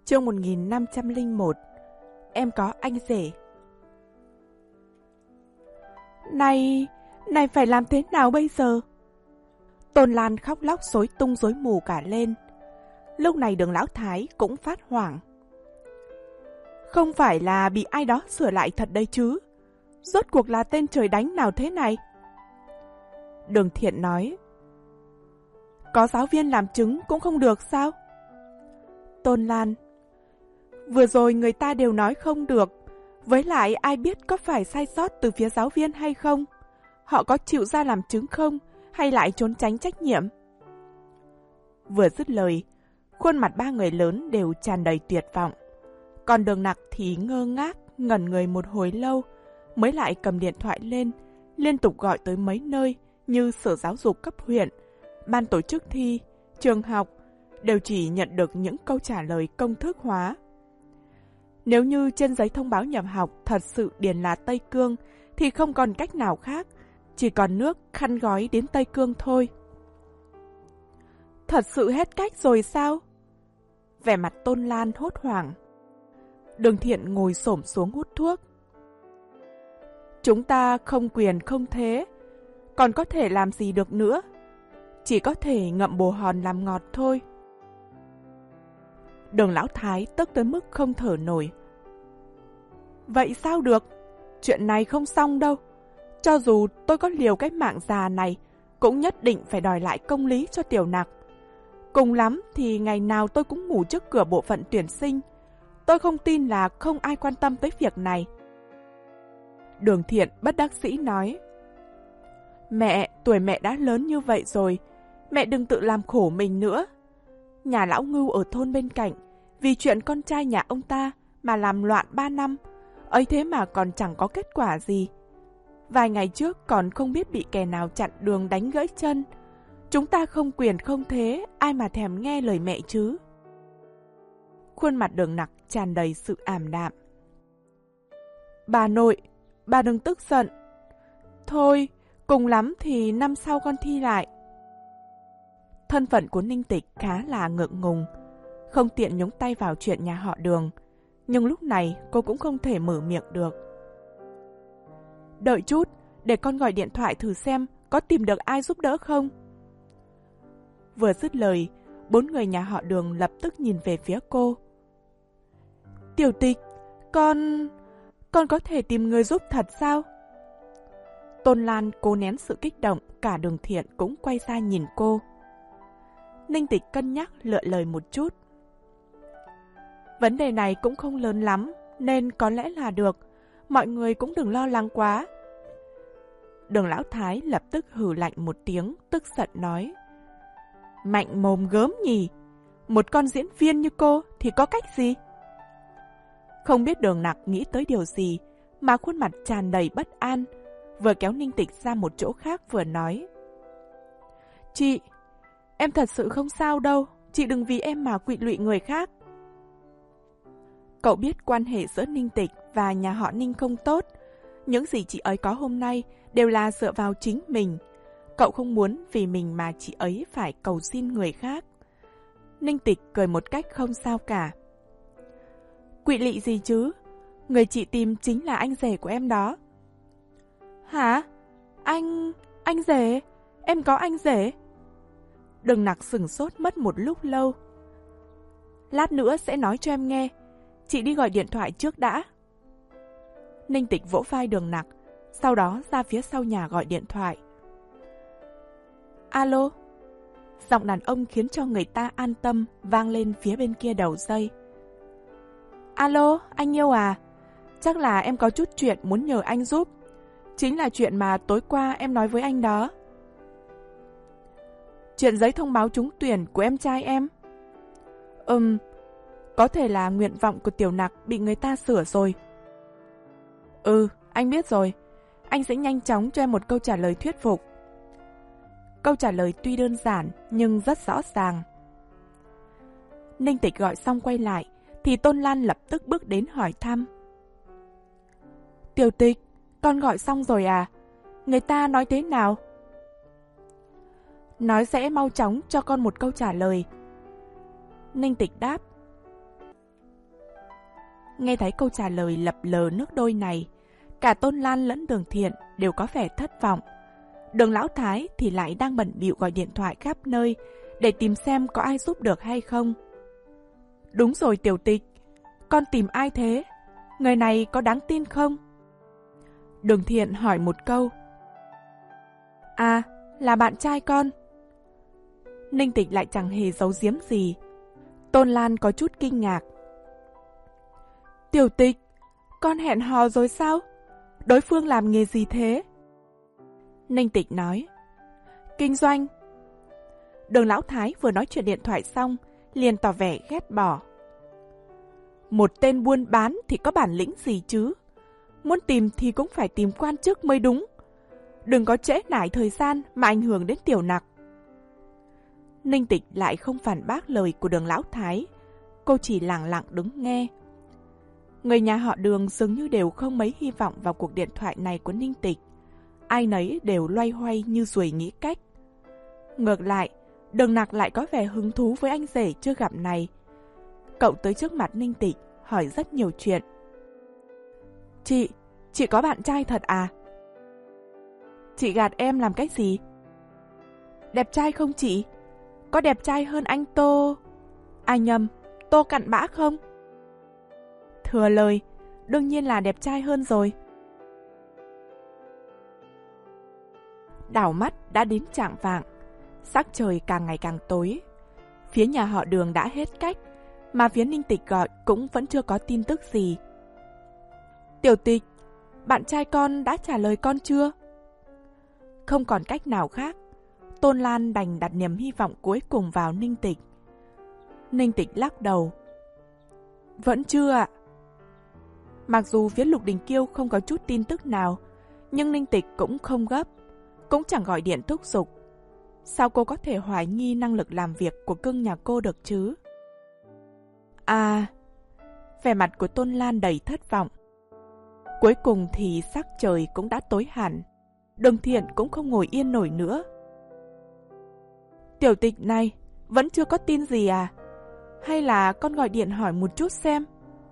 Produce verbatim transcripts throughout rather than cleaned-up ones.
Chương một nghìn năm trăm lẻ một. Em có anh rể. Này, này phải làm thế nào bây giờ? Tôn Lan khóc lóc rối tung rối mù cả lên. Lúc này Đường Lão Thái cũng phát hoảng. Không phải là bị ai đó sửa lại thật đấy chứ? Rốt cuộc là tên trời đánh nào thế này? Đường Thiện nói. Có giáo viên làm chứng cũng không được sao? Tôn Lan. Vừa rồi người ta đều nói không được. Với lại ai biết có phải sai sót từ phía giáo viên hay không? Họ có chịu ra làm chứng không? Hay lại trốn tránh trách nhiệm? Vừa dứt lời, khuôn mặt ba người lớn đều tràn đầy tuyệt vọng. Còn Đường Nặc thì ngơ ngác, ngẩn người một hồi lâu, mới lại cầm điện thoại lên, liên tục gọi tới mấy nơi như Sở Giáo dục cấp huyện, ban tổ chức thi, trường học, đều chỉ nhận được những câu trả lời công thức hóa. Nếu như trên giấy thông báo nhập học thật sự điền là Tây Cương, thì không còn cách nào khác, chỉ còn nước khăn gói đến Tây Cương thôi. Thật sự hết cách rồi sao? Vẻ mặt Tôn Lan hốt hoảng. Đường Thiện ngồi xổm xuống hút thuốc. Chúng ta không quyền không thế, còn có thể làm gì được nữa? Chỉ có thể ngậm bồ hòn làm ngọt thôi. Đường Lão Thái tức tới mức không thở nổi. Vậy sao được? Chuyện này không xong đâu. Cho dù tôi có liều cái mạng già này, cũng nhất định phải đòi lại công lý cho Tiểu Nặc. Cùng lắm thì ngày nào tôi cũng ngủ trước cửa bộ phận tuyển sinh. Tôi không tin là không ai quan tâm tới việc này. Đường Thiện bất đắc dĩ nói. Mẹ, tuổi mẹ đã lớn như vậy rồi, mẹ đừng tự làm khổ mình nữa. Nhà lão Ngưu ở thôn bên cạnh, vì chuyện con trai nhà ông ta mà làm loạn ba năm, ấy thế mà còn chẳng có kết quả gì. Vài ngày trước còn không biết bị kẻ nào chặn đường đánh gãy chân. Chúng ta không quyền không thế, ai mà thèm nghe lời mẹ chứ. Khuôn mặt Đường Nặc tràn đầy sự ảm đạm. Bà nội, bà đừng tức giận. Thôi, cùng lắm thì năm sau con thi lại. Thân phận của Ninh Tịch khá là ngượng ngùng, không tiện nhúng tay vào chuyện nhà họ Đường, nhưng lúc này cô cũng không thể mở miệng được. Đợi chút, để con gọi điện thoại thử xem có tìm được ai giúp đỡ không. Vừa dứt lời, bốn người nhà họ Đường lập tức nhìn về phía cô. Tiểu Tịch, con... con có thể tìm người giúp thật sao? Tôn Lan cố nén sự kích động, cả Đường Thiện cũng quay ra nhìn cô. Ninh Tịch cân nhắc lựa lời một chút. Vấn đề này cũng không lớn lắm, nên có lẽ là được. Mọi người cũng đừng lo lắng quá. Đường Lão Thái lập tức hừ lạnh một tiếng, tức giận nói. Mạnh mồm gớm nhỉ, một con diễn viên như cô thì có cách gì? Không biết Đường Nặc nghĩ tới điều gì mà khuôn mặt tràn đầy bất an, vừa kéo Ninh Tịch ra một chỗ khác vừa nói. Chị, em thật sự không sao đâu, chị đừng vì em mà quỵ lụy người khác. Cậu biết quan hệ giữa Ninh Tịch và nhà họ Ninh không tốt. Những gì chị ấy có hôm nay đều là dựa vào chính mình. Cậu không muốn vì mình mà chị ấy phải cầu xin người khác. Ninh Tịch cười một cách không sao cả. Quỵ lị gì chứ? Người chị tìm chính là anh rể của em đó. Hả? Anh... anh rể? Em có anh rể? Đường Nặc sửng sốt mất một lúc lâu. Lát nữa sẽ nói cho em nghe. Chị đi gọi điện thoại trước đã. Ninh Tịch vỗ vai Đường Nặc, sau đó ra phía sau nhà gọi điện thoại. Alo? Giọng đàn ông khiến cho người ta an tâm vang lên phía bên kia đầu dây. Alo, anh yêu à? Chắc là em có chút chuyện muốn nhờ anh giúp. Chính là chuyện mà tối qua em nói với anh đó. Chuyện giấy thông báo trúng tuyển của em trai em. Ừm, có thể là nguyện vọng của Tiểu Nặc bị người ta sửa rồi. Ừ, anh biết rồi. Anh sẽ nhanh chóng cho em một câu trả lời thuyết phục. Câu trả lời tuy đơn giản nhưng rất rõ ràng. Ninh Tịch gọi xong quay lại thì Tôn Lan lập tức bước đến hỏi thăm. Tiểu Tịch, con gọi xong rồi à? Người ta nói thế nào? Nói sẽ mau chóng cho con một câu trả lời. Ninh Tịch đáp. Nghe thấy câu trả lời lập lờ nước đôi này, cả Tôn Lan lẫn Đường Thiện đều có vẻ thất vọng. Đường Lão Thái thì lại đang bận bịu gọi điện thoại khắp nơi để tìm xem có ai giúp được hay không. Đúng rồi Tiểu Tịch, con tìm ai thế? Người này có đáng tin không? Đường Thiện hỏi một câu. À, là bạn trai con. Ninh Tịch lại chẳng hề giấu giếm gì. Tôn Lan có chút kinh ngạc. Tiểu Tịch, con hẹn hò rồi sao? Đối phương làm nghề gì thế? Ninh Tịch nói. Kinh doanh. Đường Lão Thái vừa nói chuyện điện thoại xong, liền tỏ vẻ ghét bỏ. Một tên buôn bán thì có bản lĩnh gì chứ? Muốn tìm thì cũng phải tìm quan chức mới đúng. Đừng có trễ nải thời gian mà ảnh hưởng đến Tiểu Nặc. Ninh Tịch lại không phản bác lời của Đường Lão Thái. Cô chỉ lặng lặng đứng nghe. Người nhà họ Đường dường như đều không mấy hy vọng vào cuộc điện thoại này của Ninh Tịch. Ai nấy đều loay hoay như ruồi nghĩ cách. Ngược lại, Đường Nặc lại có vẻ hứng thú với anh rể chưa gặp này. Cậu tới trước mặt Ninh Tịch, hỏi rất nhiều chuyện. Chị, chị có bạn trai thật à? Chị gạt em làm cái gì? Đẹp trai không chị? Có đẹp trai hơn anh Tô... À nhầm, Tô Cặn Bã không? Thừa lời, đương nhiên là đẹp trai hơn rồi. Đảo mắt đã đến chạng vạng, sắc trời càng ngày càng tối. Phía nhà họ Đường đã hết cách, mà phía Ninh Tịch gọi cũng vẫn chưa có tin tức gì. Tiểu Tịch, bạn trai con đã trả lời con chưa? Không còn cách nào khác, Tôn Lan đành đặt niềm hy vọng cuối cùng vào Ninh Tịch. Ninh Tịch lắc đầu. Vẫn chưa ạ. Mặc dù phía Lục Đình Kiêu không có chút tin tức nào, nhưng Ninh Tịch cũng không gấp, cũng chẳng gọi điện thúc giục. Sao cô có thể hoài nghi năng lực làm việc của cưng nhà cô được chứ? À, vẻ mặt của Tôn Lan đầy thất vọng. Cuối cùng thì sắc trời cũng đã tối hẳn. Đường Thiện cũng không ngồi yên nổi nữa. Tiểu Tịch này, vẫn chưa có tin gì à? Hay là con gọi điện hỏi một chút xem?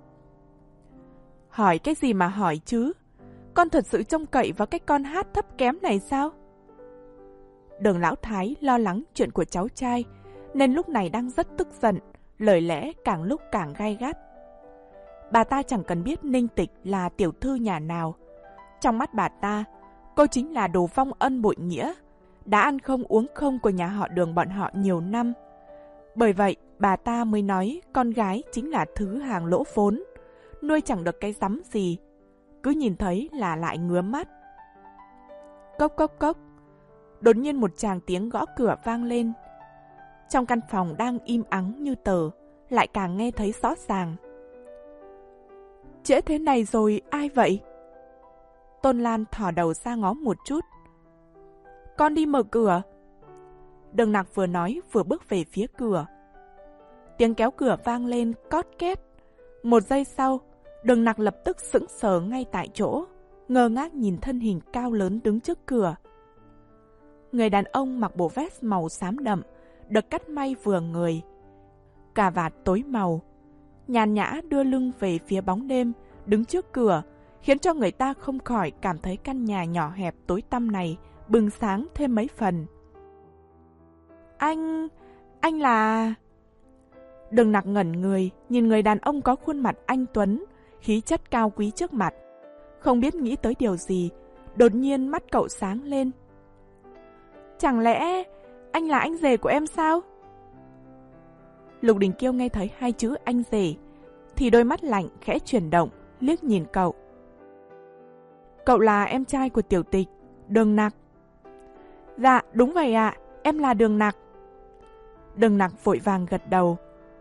Hỏi cái gì mà hỏi chứ? Con thật sự trông cậy vào cái con hát thấp kém này sao? Đường Lão Thái lo lắng chuyện của cháu trai, nên lúc này đang rất tức giận, lời lẽ càng lúc càng gay gắt. Bà ta chẳng cần biết Ninh Tịch là tiểu thư nhà nào. Trong mắt bà ta, cô chính là đồ vong ân bội nghĩa, đã ăn không uống không của nhà họ Đường bọn họ nhiều năm. Bởi vậy, bà ta mới nói con gái chính là thứ hàng lỗ vốn, nuôi chẳng được cái rắm gì, cứ nhìn thấy là lại ngứa mắt. Cốc cốc cốc, đột nhiên một tràng tiếng gõ cửa vang lên. Trong căn phòng đang im ắng như tờ, lại càng nghe thấy rõ ràng. Trễ thế này rồi, ai vậy? Tôn Lan thò đầu ra ngó một chút. Con đi mở cửa. Đường Nặc vừa nói vừa bước về phía cửa. Tiếng kéo cửa vang lên cót két. Một giây sau, Đường Nặc lập tức sững sờ ngay tại chỗ, ngơ ngác nhìn thân hình cao lớn đứng trước cửa. Người đàn ông mặc bộ vest màu xám đậm, được cắt may vừa người, cà vạt tối màu, nhàn nhã đưa lưng về phía bóng đêm, đứng trước cửa, khiến cho người ta không khỏi cảm thấy căn nhà nhỏ hẹp tối tăm này bừng sáng thêm mấy phần. Anh... anh là... Đường Nặc ngẩn người, nhìn người đàn ông có khuôn mặt anh tuấn, khí chất cao quý trước mặt. Không biết nghĩ tới điều gì, đột nhiên mắt cậu sáng lên. Chẳng lẽ anh là anh rể của em sao? Lục Đình Kiêu nghe thấy hai chữ anh rể, thì đôi mắt lạnh khẽ chuyển động, liếc nhìn cậu. Cậu là em trai của Tiểu Tịch, Đường Nặc. Dạ, đúng vậy ạ, em là Đường Nặc. Đường Nặc vội vàng gật đầu.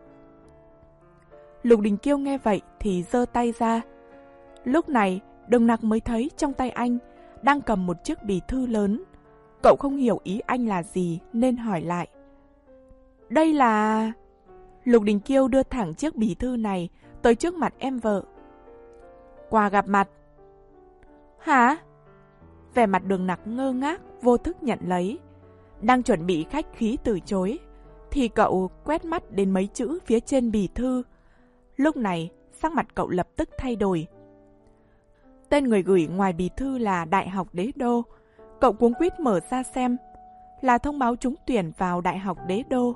Lục Đình Kiêu nghe vậy thì giơ tay ra. Lúc này, Đường Nặc mới thấy trong tay anh đang cầm một chiếc bì thư lớn. Cậu không hiểu ý anh là gì nên hỏi lại. Đây là... Lục Đình Kiêu đưa thẳng chiếc bì thư này tới trước mặt em vợ. Quà gặp mặt. Hả? Vẻ mặt Đường Nặc ngơ ngác, vô thức nhận lấy. Đang chuẩn bị khách khí từ chối, thì cậu quét mắt đến mấy chữ phía trên bì thư. Lúc này, sắc mặt cậu lập tức thay đổi. Tên người gửi ngoài bì thư là Đại học Đế Đô. Cậu cuống quýt mở ra xem, là thông báo trúng tuyển vào Đại học Đế Đô.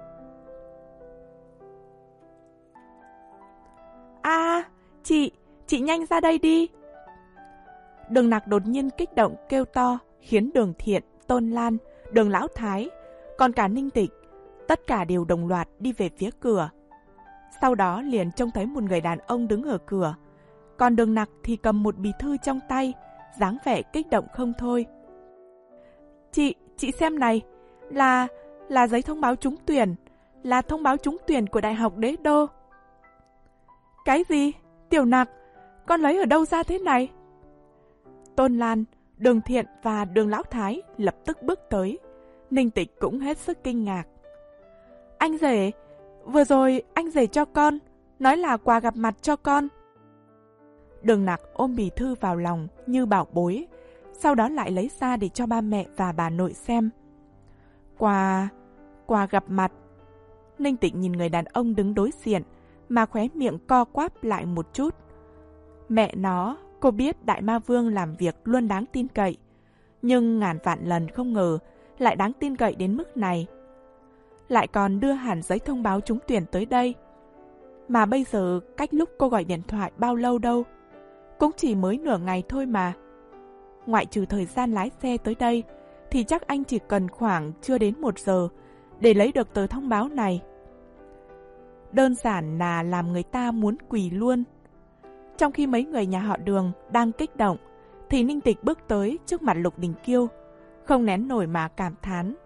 À, chị, chị nhanh ra đây đi. Đường Nặc đột nhiên kích động kêu to, khiến Đường Thiện, Tôn Lan, Đường Lão Thái, còn cả Ninh Tịch, tất cả đều đồng loạt đi về phía cửa. Sau đó liền trông thấy một người đàn ông đứng ở cửa, còn Đường Nặc thì cầm một bì thư trong tay, dáng vẻ kích động không thôi. Chị, chị xem này, là, là giấy thông báo trúng tuyển, là thông báo trúng tuyển của Đại học Đế Đô. Cái gì? Tiểu Nặc, con lấy ở đâu ra thế này? Tôn Lan, Đường Thiện và Đường Lão Thái lập tức bước tới. Ninh Tịch cũng hết sức kinh ngạc. Anh rể, vừa rồi anh rể cho con, nói là quà gặp mặt cho con. Đường Nặc ôm bì thư vào lòng như bảo bối, sau đó lại lấy ra để cho ba mẹ và bà nội xem. Quà... quà gặp mặt. Ninh Tịch nhìn người đàn ông đứng đối diện, mà khóe miệng co quắp lại một chút. Mẹ nó, cô biết Đại Ma Vương làm việc luôn đáng tin cậy, nhưng ngàn vạn lần không ngờ lại đáng tin cậy đến mức này. Lại còn đưa hẳn giấy thông báo trúng tuyển tới đây. Mà bây giờ cách lúc cô gọi điện thoại bao lâu đâu, cũng chỉ mới nửa ngày thôi mà. Ngoại trừ thời gian lái xe tới đây, thì chắc anh chỉ cần khoảng chưa đến một giờ để lấy được tờ thông báo này. Đơn giản là làm người ta muốn quỳ luôn. Trong khi mấy người nhà họ Đường đang kích động, thì Ninh Tịch bước tới trước mặt Lục Đình Kiêu, không nén nổi mà cảm thán.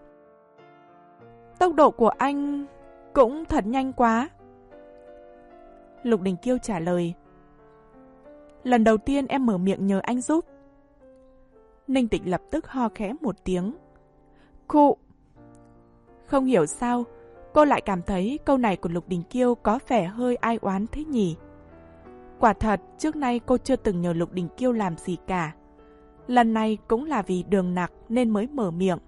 Tốc độ của anh cũng thật nhanh quá. Lục Đình Kiêu trả lời. Lần đầu tiên em mở miệng nhờ anh giúp. Ninh Tịch lập tức ho khẽ một tiếng. Khụ. Không hiểu sao, cô lại cảm thấy câu này của Lục Đình Kiêu có vẻ hơi ai oán thế nhỉ. Quả thật, trước nay cô chưa từng nhờ Lục Đình Kiêu làm gì cả. Lần này cũng là vì Đường Nặc nên mới mở miệng.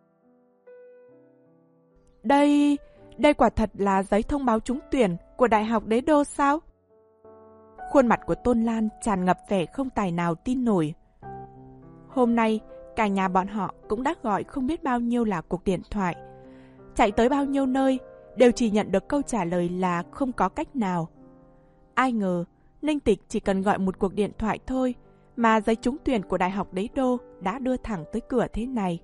Đây, đây quả thật là giấy thông báo trúng tuyển của Đại học Đế Đô sao? Khuôn mặt của Tôn Lan tràn ngập vẻ không tài nào tin nổi. Hôm nay, cả nhà bọn họ cũng đã gọi không biết bao nhiêu là cuộc điện thoại. Chạy tới bao nhiêu nơi, đều chỉ nhận được câu trả lời là không có cách nào. Ai ngờ, Ninh Tịch chỉ cần gọi một cuộc điện thoại thôi, mà giấy trúng tuyển của Đại học Đế Đô đã đưa thẳng tới cửa thế này.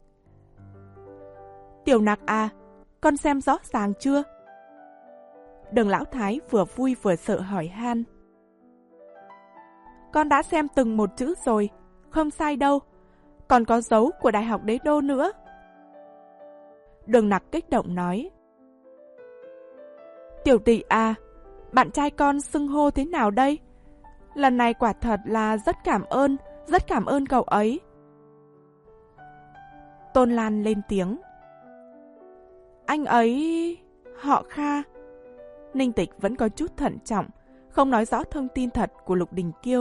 Tiểu Nặc à, con xem rõ ràng chưa? Đường Lão Thái vừa vui vừa sợ hỏi han. Con đã xem từng một chữ rồi, không sai đâu, còn có dấu của Đại học Đế Đô nữa. Đường Nặc kích động nói. Tiểu tỷ à, bạn trai con xưng hô thế nào đây? Lần này quả thật là rất cảm ơn, rất cảm ơn cậu ấy. Tôn Lan lên tiếng. Anh ấy... họ Kha. Ninh Tịch vẫn có chút thận trọng, không nói rõ thông tin thật của Lục Đình Kiêu.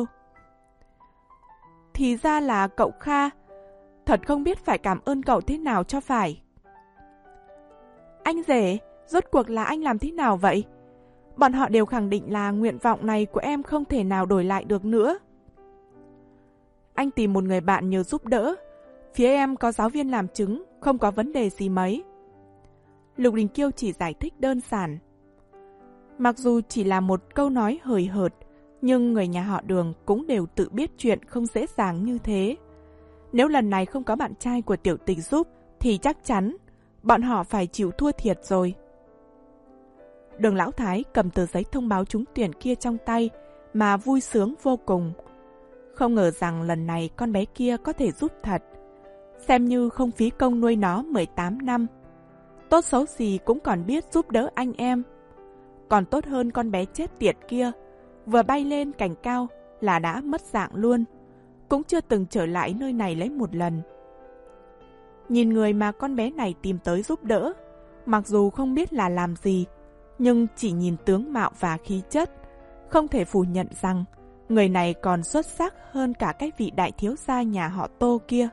Thì ra là cậu Kha, thật không biết phải cảm ơn cậu thế nào cho phải. Anh rể, rốt cuộc là anh làm thế nào vậy? Bọn họ đều khẳng định là nguyện vọng này của em không thể nào đổi lại được nữa. Anh tìm một người bạn nhờ giúp đỡ. Phía em có giáo viên làm chứng, không có vấn đề gì mấy. Lục Đình Kiêu chỉ giải thích đơn giản. Mặc dù chỉ là một câu nói hời hợt, nhưng người nhà họ Đường cũng đều tự biết chuyện không dễ dàng như thế. Nếu lần này không có bạn trai của tiểu tịch giúp, thì chắc chắn bọn họ phải chịu thua thiệt rồi. Đường Lão Thái cầm tờ giấy thông báo trúng tuyển kia trong tay mà vui sướng vô cùng. Không ngờ rằng lần này con bé kia có thể giúp thật. Xem như không phí công nuôi nó mười tám năm. Tốt xấu gì cũng còn biết giúp đỡ anh em. Còn tốt hơn con bé chết tiệt kia, vừa bay lên cành cao là đã mất dạng luôn, cũng chưa từng trở lại nơi này lấy một lần. Nhìn người mà con bé này tìm tới giúp đỡ, mặc dù không biết là làm gì, nhưng chỉ nhìn tướng mạo và khí chất, không thể phủ nhận rằng người này còn xuất sắc hơn cả cái vị đại thiếu gia nhà họ Tô kia.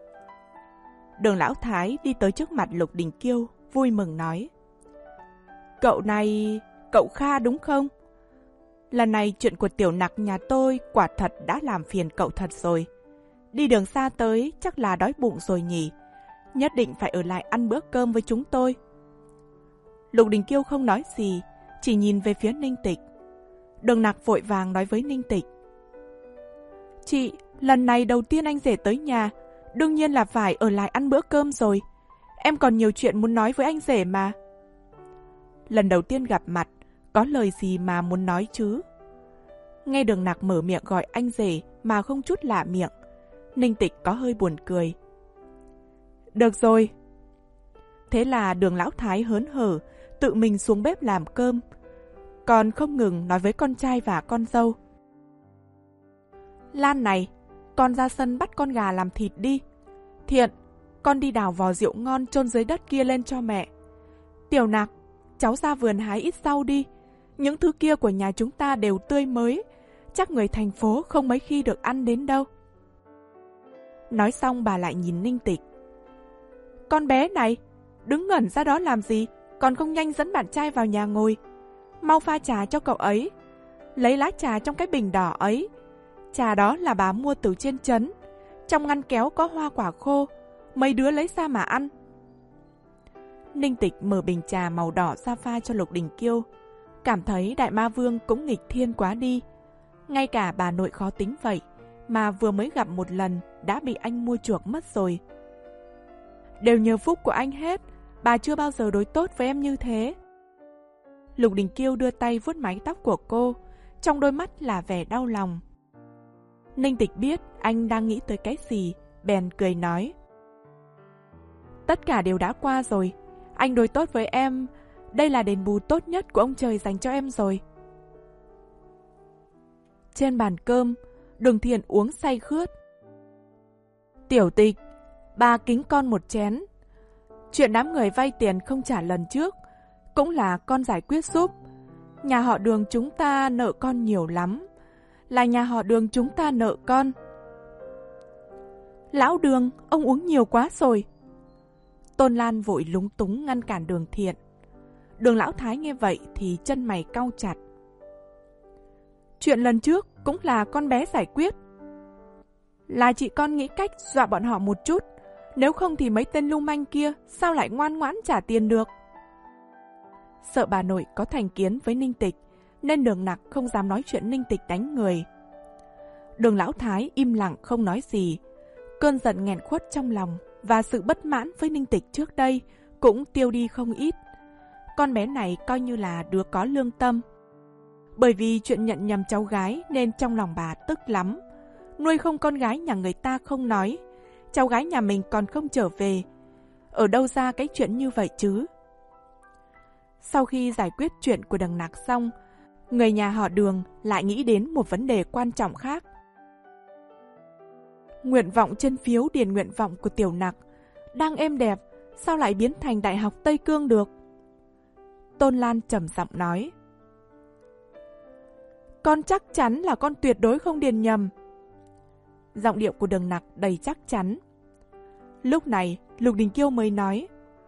Đường Lão Thái đi tới trước mặt Lục Đình Kiêu, vui mừng nói. Cậu này... cậu Kha đúng không? Lần này chuyện của Tiểu Nặc nhà tôi quả thật đã làm phiền cậu thật rồi. Đi đường xa tới chắc là đói bụng rồi nhỉ. Nhất định phải ở lại ăn bữa cơm với chúng tôi. Lục Đình Kiêu không nói gì, chỉ nhìn về phía Ninh Tịch. Đường Nặc vội vàng nói với Ninh Tịch. Chị, lần này đầu tiên anh rể tới nhà, đương nhiên là phải ở lại ăn bữa cơm rồi. Em còn nhiều chuyện muốn nói với anh rể mà. Lần đầu tiên gặp mặt, có lời gì mà muốn nói chứ? Nghe Đường Nặc mở miệng gọi anh rể mà không chút lạ miệng, Ninh Tịch có hơi buồn cười. Được rồi. Thế là Đường Lão Thái hớn hở, tự mình xuống bếp làm cơm, còn không ngừng nói với con trai và con dâu. Lan này, con ra sân bắt con gà làm thịt đi. Thiện, con đi đào vò rượu ngon chôn dưới đất kia lên cho mẹ. Tiểu Nặc, cháu ra vườn hái ít rau đi. Những thứ kia của nhà chúng ta đều tươi mới, chắc người thành phố không mấy khi được ăn đến đâu. Nói xong bà lại nhìn Ninh Tịch. Con bé này, đứng ngẩn ra đó làm gì, còn không nhanh dẫn bạn trai vào nhà ngồi. Mau pha trà cho cậu ấy. Lấy lá trà trong cái bình đỏ ấy. Trà đó là bà mua từ trên trấn. Trong ngăn kéo có hoa quả khô, mấy đứa lấy ra mà ăn. Ninh Tịch mở bình trà màu đỏ ra pha cho Lục Đình Kiêu. Cảm thấy Đại Ma Vương cũng nghịch thiên quá đi. Ngay cả bà nội khó tính vậy mà vừa mới gặp một lần đã bị anh mua chuộc mất rồi. Đều nhờ phúc của anh hết, bà chưa bao giờ đối tốt với em như thế. Lục Đình Kiêu đưa tay vuốt mái tóc của cô, trong đôi mắt là vẻ đau lòng. Ninh Tịch biết anh đang nghĩ tới cái gì, bèn cười nói. Tất cả đều đã qua rồi, anh đối tốt với em, đây là đền bù tốt nhất của ông trời dành cho em rồi. Trên bàn cơm, Đường Thiện uống say khướt. Tiểu Tịch, bà kính con một chén. Chuyện đám người vay tiền không trả lần trước cũng là con giải quyết giúp. Nhà họ Đường chúng ta nợ con nhiều lắm. Là nhà họ Đường chúng ta nợ con. Lão Đường, ông uống nhiều quá rồi. Tôn Lan vội lúng túng ngăn cản Đường Thiện. Đường Lão Thái nghe vậy thì chân mày cau chặt. Chuyện lần trước cũng là con bé giải quyết. Là chị con nghĩ cách dọa bọn họ một chút, nếu không thì mấy tên lưu manh kia sao lại ngoan ngoãn trả tiền được. Sợ bà nội có thành kiến với Ninh Tịch, nên Đường Nặc không dám nói chuyện Ninh Tịch đánh người. Đường Lão Thái im lặng không nói gì. Cơn giận nghẹn khuất trong lòng và sự bất mãn với Ninh Tịch trước đây cũng tiêu đi không ít. Con bé này coi như là đứa có lương tâm. Bởi vì chuyện nhận nhầm cháu gái nên trong lòng bà tức lắm. Nuôi không con gái nhà người ta không nói, cháu gái nhà mình còn không trở về. Ở đâu ra cái chuyện như vậy chứ? Sau khi giải quyết chuyện của Đường Nặc xong, người nhà họ Đường lại nghĩ đến một vấn đề quan trọng khác. Nguyện vọng trên phiếu điền nguyện vọng của Tiểu Nặc đang êm đẹp, sao lại biến thành Đại học Tây Cương được? Tôn Lan trầm giọng nói. Con chắc chắn là con tuyệt đối không điền nhầm. Giọng điệu của Đường Nặc đầy chắc chắn. Lúc này, Lục Đình Kiêu mới nói.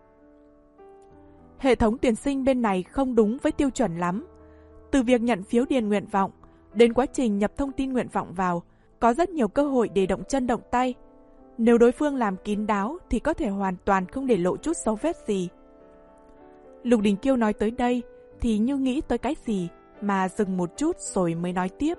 Hệ thống tuyển sinh bên này không đúng với tiêu chuẩn lắm. Từ việc nhận phiếu điền nguyện vọng đến quá trình nhập thông tin nguyện vọng vào, có rất nhiều cơ hội để động chân động tay. Nếu đối phương làm kín đáo thì có thể hoàn toàn không để lộ chút dấu vết gì. Lục Đình Kiêu nói tới đây thì như nghĩ tới cái gì mà dừng một chút rồi mới nói tiếp.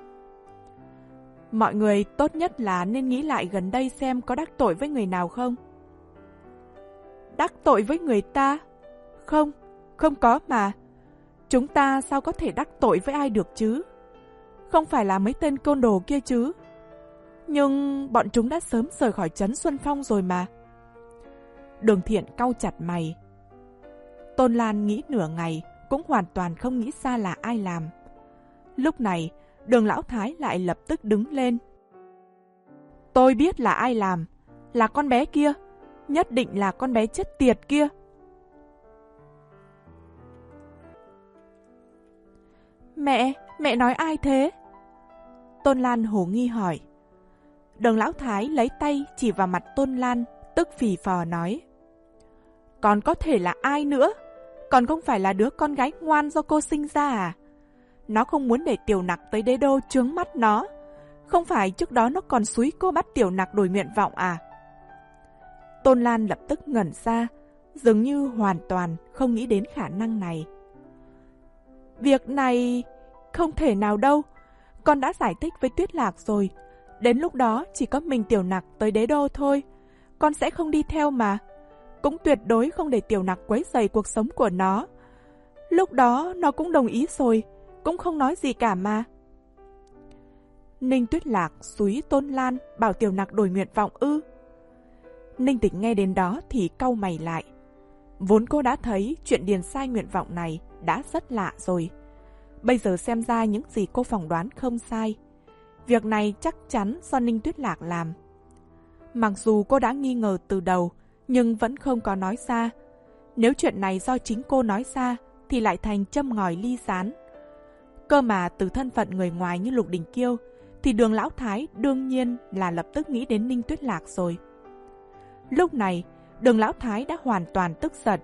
Mọi người tốt nhất là nên nghĩ lại gần đây xem có đắc tội với người nào không. Đắc tội với người ta? Không, không có mà. Chúng ta sao có thể đắc tội với ai được chứ? Không phải là mấy tên côn đồ kia chứ? Nhưng bọn chúng đã sớm rời khỏi trấn Xuân Phong rồi mà. Đường Thiện cau chặt mày. Tôn Lan nghĩ nửa ngày cũng hoàn toàn không nghĩ ra là ai làm. Lúc này, Đường Lão Thái lại lập tức đứng lên. Tôi biết là ai làm. Là con bé kia. Nhất định là con bé chết tiệt kia. Mẹ, mẹ nói ai thế? Tôn Lan hồ nghi hỏi. Đường Lão Thái lấy tay chỉ vào mặt Tôn Lan, tức phì phò nói. Còn có thể là ai nữa? còn không phải là đứa con gái ngoan do cô sinh ra à? Nó không muốn để Tiểu Nặc tới đế đô chướng mắt nó. Không phải trước đó nó còn xúi cô bắt Tiểu Nặc đổi nguyện vọng à? Tôn Lan lập tức ngẩn ra, dường như hoàn toàn không nghĩ đến khả năng này. Việc này không thể nào đâu. Con đã giải thích với Tuyết Lạc rồi. Đến lúc đó chỉ có mình Tiểu Nặc tới đế đô thôi. Con sẽ không đi theo mà. Cũng tuyệt đối không để Tiểu Nặc quấy rầy cuộc sống của nó. Lúc đó nó cũng đồng ý rồi, cũng không nói gì cả mà. Ninh Tuyết Lạc xúi Tôn Lan bảo Tiểu Nặc đổi nguyện vọng ư? Ninh Tịch nghe đến đó thì cau mày lại. Vốn cô đã thấy chuyện điền sai nguyện vọng này đã rất lạ rồi. Bây giờ xem ra những gì cô phỏng đoán không sai. Việc này chắc chắn do Ninh Tuyết Lạc làm. Mặc dù cô đã nghi ngờ từ đầu, nhưng vẫn không có nói ra. Nếu chuyện này do chính cô nói ra, thì lại thành châm ngòi ly rán. Cơ mà từ thân phận người ngoài như Lục Đình Kiêu, thì Đường Lão Thái đương nhiên là lập tức nghĩ đến Ninh Tuyết Lạc rồi. Lúc này, Đường Lão Thái đã hoàn toàn tức giận.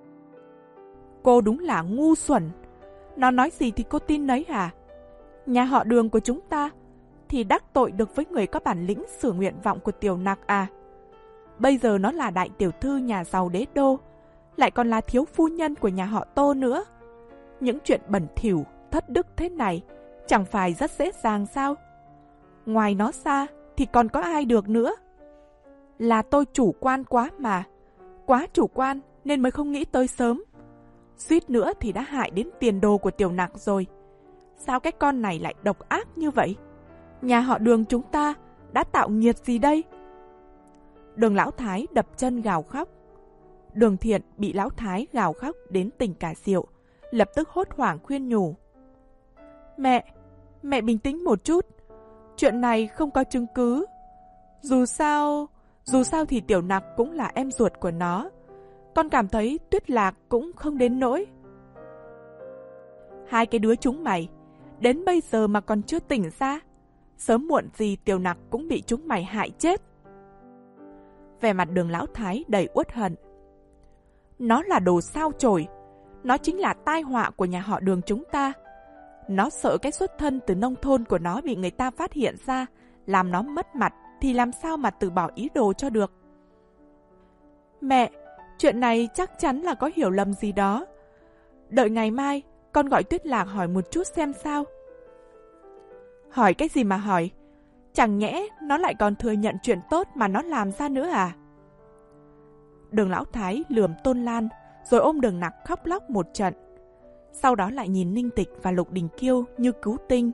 Cô đúng là ngu xuẩn. Nó nói gì thì cô tin nấy à? Nhà họ Đường của chúng ta thì đắc tội được với người có bản lĩnh sửa nguyện vọng của Tiểu Nặc à? Bây giờ nó là đại tiểu thư nhà giàu đế đô, lại còn là thiếu phu nhân của nhà họ Tô nữa. Những chuyện bẩn thỉu, thất đức thế này chẳng phải rất dễ dàng sao? Ngoài nó ra thì còn có ai được nữa? Là tôi chủ quan quá mà. Quá chủ quan nên mới không nghĩ tới sớm. Suýt nữa thì đã hại đến tiền đồ của Tiểu Nặc rồi. Sao cái con này lại độc ác như vậy? Nhà họ Đường chúng ta đã tạo nghiệt gì đây? Đường Lão Thái đập chân gào khóc. Đường Thiện bị Lão Thái gào khóc đến tỉnh cả rượu, lập tức hốt hoảng khuyên nhủ. Mẹ, mẹ bình tĩnh một chút. Chuyện này không có chứng cứ. Dù sao, dù sao thì Tiểu Nặc cũng là em ruột của nó. Con cảm thấy Tuyết Lạc cũng không đến nỗi. Hai cái đứa chúng mày, đến bây giờ mà còn chưa tỉnh ra. Sớm muộn gì Tiểu Nặc cũng bị chúng mày hại chết. Vẻ mặt Đường Lão Thái đầy uất hận. Nó là đồ sao chổi. Nó chính là tai họa của nhà họ Đường chúng ta. Nó sợ cái xuất thân từ nông thôn của nó bị người ta phát hiện ra, làm nó mất mặt, thì làm sao mà từ bỏ ý đồ cho được. Mẹ, chuyện này chắc chắn là có hiểu lầm gì đó. Đợi ngày mai, con gọi Tuyết Lạc hỏi một chút xem sao. Hỏi cái gì mà hỏi? Chẳng nhẽ nó lại còn thừa nhận chuyện tốt mà nó làm ra nữa à? Đường Lão Thái lườm Tôn Lan, rồi ôm Đường Nặc khóc lóc một trận. Sau đó lại nhìn Ninh Tịch và Lục Đình Kiêu như cứu tinh.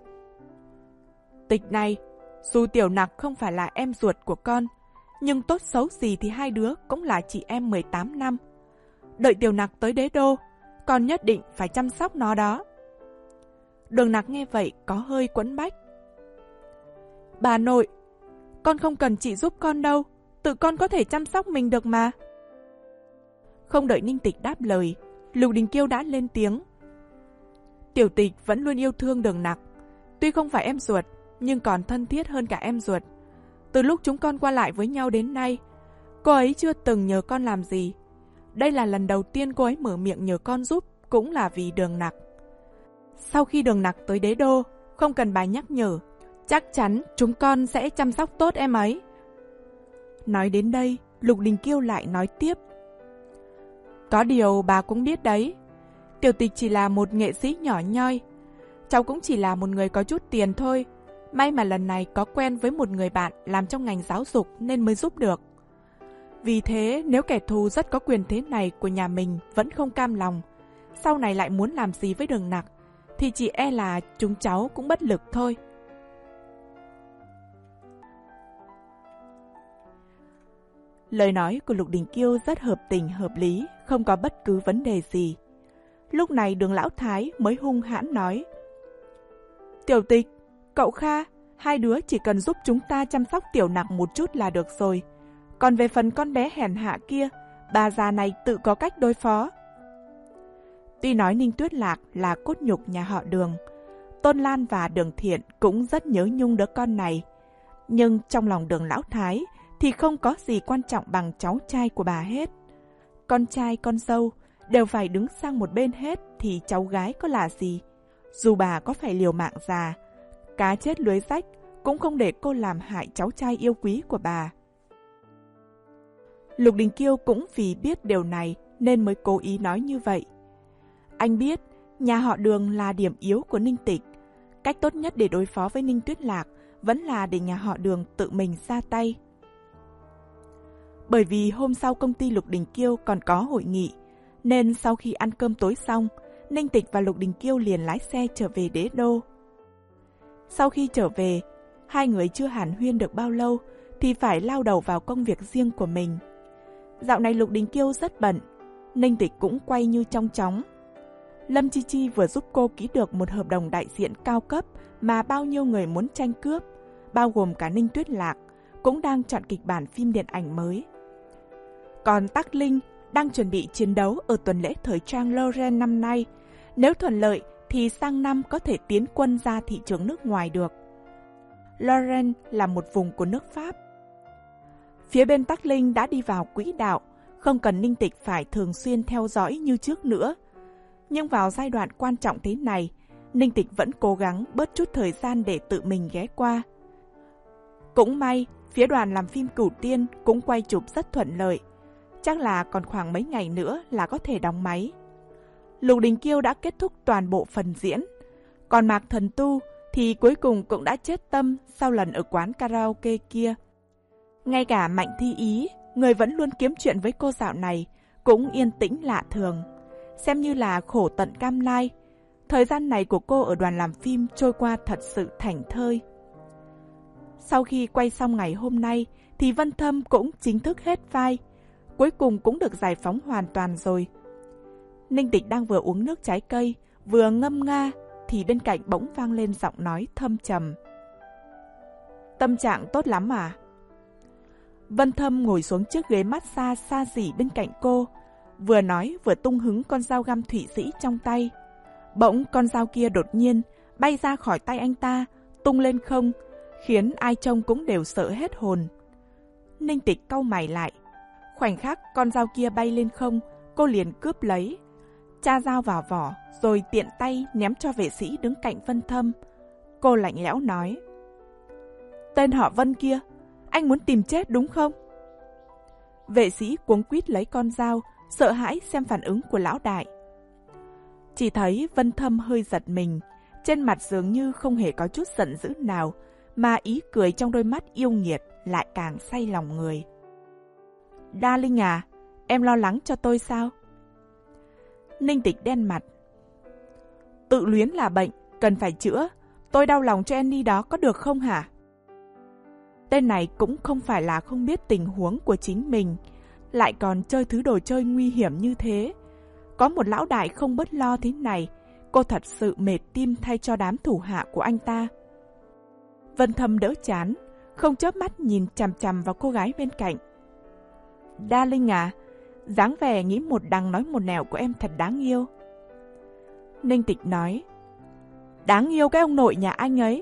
Tịch này, dù Tiểu Nặc không phải là em ruột của con, nhưng tốt xấu gì thì hai đứa cũng là chị em mười tám năm. Đợi Tiểu Nặc tới đế đô, con nhất định phải chăm sóc nó đó. Đường Nặc nghe vậy có hơi quẫn bách. Bà nội, con không cần chị giúp con đâu, tự con có thể chăm sóc mình được mà. Không đợi Ninh Tịch đáp lời, Lục Đình Kiêu đã lên tiếng. Tiểu Tịch vẫn luôn yêu thương Đường Nặc. Tuy không phải em ruột, nhưng còn thân thiết hơn cả em ruột. Từ lúc chúng con qua lại với nhau đến nay, cô ấy chưa từng nhờ con làm gì. Đây là lần đầu tiên cô ấy mở miệng nhờ con giúp, cũng là vì Đường Nặc. Sau khi Đường Nặc tới đế đô, không cần bà nhắc nhở, chắc chắn chúng con sẽ chăm sóc tốt em ấy. Nói đến đây, Lục Đình Kiêu lại nói tiếp. Có điều bà cũng biết đấy, Tiểu Tịch chỉ là một nghệ sĩ nhỏ nhoi. Cháu cũng chỉ là một người có chút tiền thôi. May mà lần này có quen với một người bạn làm trong ngành giáo dục nên mới giúp được. Vì thế, nếu kẻ thù rất có quyền thế này của nhà mình vẫn không cam lòng, sau này lại muốn làm gì với Đường Nặc, thì chỉ e là chúng cháu cũng bất lực thôi. Lời nói của Lục Đình Kiêu rất hợp tình hợp lý, không có bất cứ vấn đề gì. Lúc này Đường Lão Thái mới hung hãn nói. Tiểu Tịch, cậu Kha, hai đứa chỉ cần giúp chúng ta chăm sóc Tiểu Nặc một chút là được rồi. Còn về phần con bé hèn hạ kia, bà già này tự có cách đối phó. Tuy nói Ninh Tuyết Lạc là cốt nhục nhà họ Đường, Tôn Lan và Đường Thiện cũng rất nhớ nhung đứa con này. Nhưng trong lòng Đường Lão Thái thì không có gì quan trọng bằng cháu trai của bà hết. Con trai con dâu đều phải đứng sang một bên hết thì cháu gái có là gì. Dù bà có phải liều mạng già, cá chết lưới rách cũng không để cô làm hại cháu trai yêu quý của bà. Lục Đình Kiêu cũng vì biết điều này nên mới cố ý nói như vậy. Anh biết nhà họ Đường là điểm yếu của Ninh Tịch. Cách tốt nhất để đối phó với Ninh Tuyết Lạc vẫn là để nhà họ Đường tự mình ra tay. Bởi vì hôm sau công ty Lục Đình Kiêu còn có hội nghị, nên sau khi ăn cơm tối xong, Ninh Tịch và Lục Đình Kiêu liền lái xe trở về Đế Đô. Sau khi trở về, hai người chưa hàn huyên được bao lâu thì phải lao đầu vào công việc riêng của mình. Dạo này Lục Đình Kiêu rất bận, Ninh Tịch cũng quay như trong chóng. Lâm Chi Chi vừa giúp cô ký được một hợp đồng đại diện cao cấp mà bao nhiêu người muốn tranh cướp, bao gồm cả Ninh Tuyết Lạc, cũng đang chọn kịch bản phim điện ảnh mới. Còn Tắc Linh đang chuẩn bị chiến đấu ở tuần lễ thời trang Loren năm nay. Nếu thuận lợi thì sang năm có thể tiến quân ra thị trường nước ngoài được. Loren là một vùng của nước Pháp. Phía bên Tắc Linh đã đi vào quỹ đạo, không cần Ninh Tịch phải thường xuyên theo dõi như trước nữa. Nhưng vào giai đoạn quan trọng thế này, Ninh Tịch vẫn cố gắng bớt chút thời gian để tự mình ghé qua. Cũng may, phía đoàn làm phim Cửu Tiên cũng quay chụp rất thuận lợi. Chắc là còn khoảng mấy ngày nữa là có thể đóng máy. Lục Đình Kiêu đã kết thúc toàn bộ phần diễn. Còn Mạc Thần Tu thì cuối cùng cũng đã chết tâm sau lần ở quán karaoke kia. Ngay cả Mạnh Thi Ý, người vẫn luôn kiếm chuyện với cô dạo này, cũng yên tĩnh lạ thường. Xem như là khổ tận cam lai. Thời gian này của cô ở đoàn làm phim trôi qua thật sự thảnh thơi. Sau khi quay xong ngày hôm nay thì Vân Thâm cũng chính thức hết vai. Cuối cùng cũng được giải phóng hoàn toàn rồi. Ninh Tịch đang vừa uống nước trái cây, vừa ngâm nga, thì bên cạnh bỗng vang lên giọng nói thâm trầm. Tâm trạng tốt lắm à? Vân Thâm ngồi xuống chiếc ghế massage xa xỉ bên cạnh cô, vừa nói vừa tung hứng con dao găm Thụy Sĩ trong tay. Bỗng con dao kia đột nhiên bay ra khỏi tay anh ta, tung lên không, khiến ai trông cũng đều sợ hết hồn. Ninh Tịch cau mày lại. Khoảnh khắc con dao kia bay lên không, cô liền cướp lấy, tra dao vào vỏ, rồi tiện tay ném cho vệ sĩ đứng cạnh Vân Thâm. Cô lạnh lẽo nói: Tên họ Vân kia, anh muốn tìm chết đúng không? Vệ sĩ cuống quýt lấy con dao, sợ hãi xem phản ứng của lão đại. Chỉ thấy Vân Thâm hơi giật mình, trên mặt dường như không hề có chút giận dữ nào, mà ý cười trong đôi mắt yêu nghiệt lại càng say lòng người. Đa Linh à, em lo lắng cho tôi sao? Ninh Tịch đen mặt. Tự luyến là bệnh, cần phải chữa. Tôi đau lòng cho Annie đó có được không hả? Tên này cũng không phải là không biết tình huống của chính mình, lại còn chơi thứ đồ chơi nguy hiểm như thế. Có một lão đại không bớt lo thế này, cô thật sự mệt tim thay cho đám thủ hạ của anh ta. Vân Thâm đỡ chán, không chớp mắt nhìn chằm chằm vào cô gái bên cạnh. Đa Linh à, dáng vẻ nghĩ một đằng nói một nẻo của em thật đáng yêu. Ninh Tịch nói: Đáng yêu cái ông nội nhà anh ấy.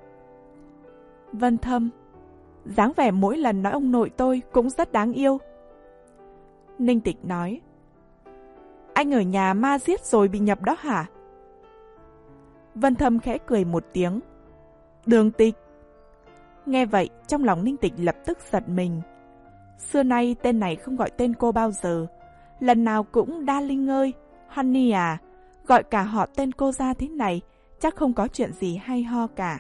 Vân Thâm: Dáng vẻ mỗi lần nói ông nội tôi cũng rất đáng yêu. Ninh Tịch nói: Anh ở nhà ma giết rồi bị nhập đó hả? Vân Thâm khẽ cười một tiếng. Đường Tịch. Nghe vậy trong lòng Ninh Tịch lập tức giật mình. Xưa nay tên này không gọi tên cô bao giờ, lần nào cũng Đa Linh ơi, Honey à, gọi cả họ tên cô ra thế này, chắc không có chuyện gì hay ho cả.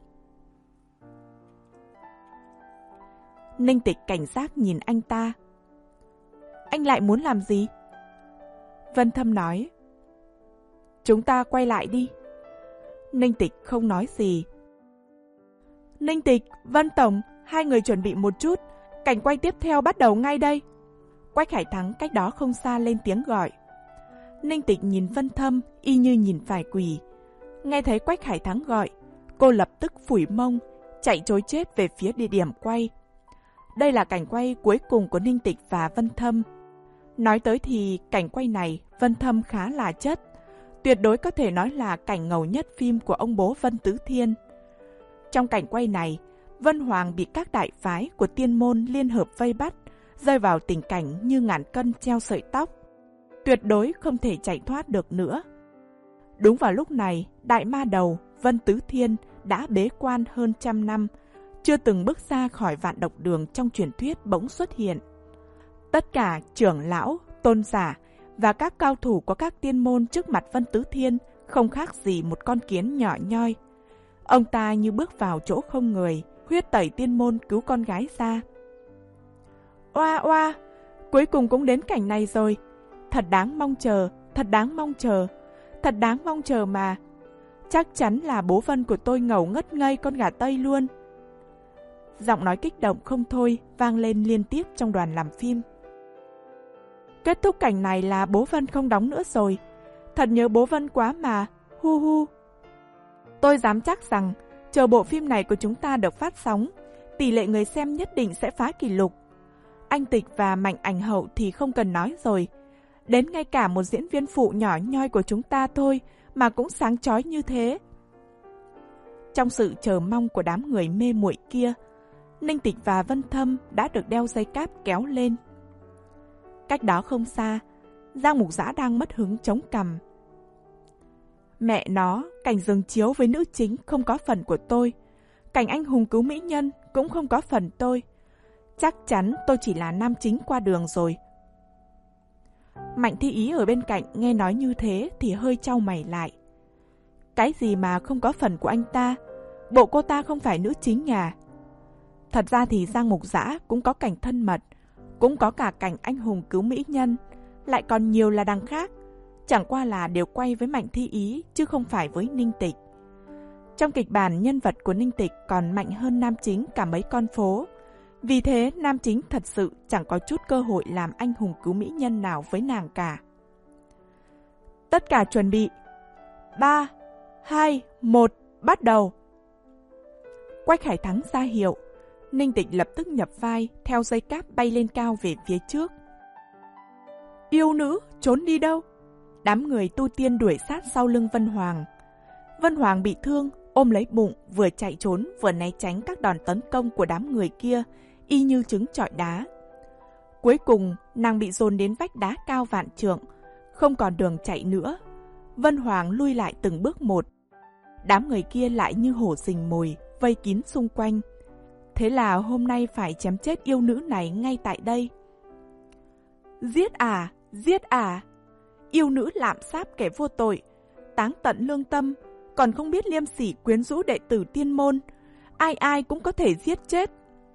Ninh Tịch cảnh giác nhìn anh ta. Anh lại muốn làm gì? Vân Thâm nói: Chúng ta quay lại đi. Ninh Tịch không nói gì. Ninh Tịch, Vân Tổng, hai người chuẩn bị một chút, cảnh quay tiếp theo bắt đầu ngay đây. Quách Hải Thắng cách đó không xa lên tiếng gọi. Ninh Tịch nhìn Vân Thâm y như nhìn phải quỷ. Nghe thấy Quách Hải Thắng gọi, cô lập tức phủi mông, chạy trối chết về phía địa điểm quay. Đây là cảnh quay cuối cùng của Ninh Tịch và Vân Thâm. Nói tới thì cảnh quay này Vân Thâm khá là chất, tuyệt đối có thể nói là cảnh ngầu nhất phim của ông bố Vân Tứ Thiên. Trong cảnh quay này, Vân Hoàng bị các đại phái của tiên môn liên hợp vây bắt, rơi vào tình cảnh như ngàn cân treo sợi tóc. tuyệt đối không thể chạy thoát được nữa. Đúng vào lúc này, đại ma đầu Vân Tứ Thiên đã bế quan hơn trăm năm, chưa từng bước ra khỏi vạn độc đường trong truyền thuyết bỗng xuất hiện. Tất cả trưởng lão, tôn giả và các cao thủ của các tiên môn trước mặt Vân Tứ Thiên không khác gì một con kiến nhỏ nhoi. Ông ta như bước vào chỗ không người, huyết tẩy tiên môn cứu con gái ra. Oa oa, cuối cùng cũng đến cảnh này rồi. Thật đáng mong chờ, thật đáng mong chờ, thật đáng mong chờ mà. Chắc chắn là bố Vân của tôi ngầu ngất ngây con gà Tây luôn. Giọng nói kích động không thôi vang lên liên tiếp trong đoàn làm phim. Kết thúc cảnh này là bố Vân không đóng nữa rồi. Thật nhớ bố Vân quá mà, hu hu. Tôi dám chắc rằng, chờ bộ phim này của chúng ta được phát sóng, tỷ lệ người xem nhất định sẽ phá kỷ lục. Anh Tịch và Mạnh Ảnh Hậu thì không cần nói rồi. Đến ngay cả một diễn viên phụ nhỏ nhoi của chúng ta thôi mà cũng sáng chói như thế. Trong sự chờ mong của đám người mê muội kia, Ninh Tịch và Vân Thâm đã được đeo dây cáp kéo lên. Cách đó không xa, Giang Mục Dã đang mất hứng chống cằm. Mẹ nó, cảnh giường chiếu với nữ chính không có phần của tôi. Cảnh anh hùng cứu mỹ nhân cũng không có phần tôi. Chắc chắn tôi chỉ là nam chính qua đường rồi. Mạnh Thi Ý ở bên cạnh nghe nói như thế thì hơi chau mày lại. Cái gì mà không có phần của anh ta? Bộ cô ta không phải nữ chính à? Thật ra thì Giang Mục Dã cũng có cảnh thân mật, cũng có cả cảnh anh hùng cứu mỹ nhân, lại còn nhiều là đằng khác. Chẳng qua là đều quay với Mạnh Thi Ý chứ không phải với Ninh Tịch. Trong kịch bản, nhân vật của Ninh Tịch còn mạnh hơn nam chính cả mấy con phố. Vì thế nam chính thật sự chẳng có chút cơ hội làm anh hùng cứu mỹ nhân nào với nàng cả. Tất cả chuẩn bị. ba, hai, một, bắt đầu. Quách Khải Thắng ra hiệu. Ninh Tịch lập tức nhập vai, theo dây cáp bay lên cao về phía trước. Yêu nữ, trốn đi đâu? Đám người tu tiên đuổi sát sau lưng Vân Hoàng. Vân Hoàng bị thương, ôm lấy bụng, vừa chạy trốn vừa né tránh các đòn tấn công của đám người kia, y như trứng trọi đá. Cuối cùng, nàng bị dồn đến vách đá cao vạn trượng, không còn đường chạy nữa. Vân Hoàng lui lại từng bước một. Đám người kia lại như hổ rình mồi, vây kín xung quanh. Thế là hôm nay phải chém chết yêu nữ này ngay tại đây. Giết à, giết à! Yêu nữ lạm sát kẻ vô tội, táng tận lương tâm, còn không biết liêm sỉ quyến rũ đệ tử tiên môn. Ai ai cũng có thể giết chết.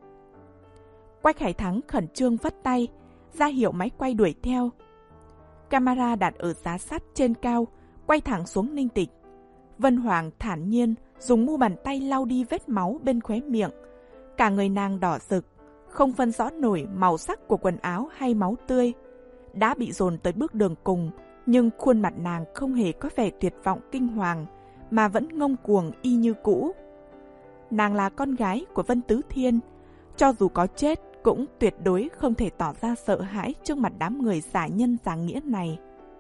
Quách Khải Thắng khẩn trương vất tay, ra hiệu máy quay đuổi theo. Camera đặt ở giá sắt trên cao, quay thẳng xuống Ninh Tịch. Vân Hoàng thản nhiên dùng mu bàn tay lau đi vết máu bên khóe miệng. Cả người nàng đỏ rực, không phân rõ nổi màu sắc của quần áo hay máu tươi. Đã bị dồn tới bước đường cùng, nhưng khuôn mặt nàng không hề có vẻ tuyệt vọng kinh hoàng, mà vẫn ngông cuồng y như cũ. Nàng là con gái của Vân Tứ Thiên, cho dù có chết cũng tuyệt đối không thể tỏ ra sợ hãi trước mặt đám người giả nhân giả nghĩa này.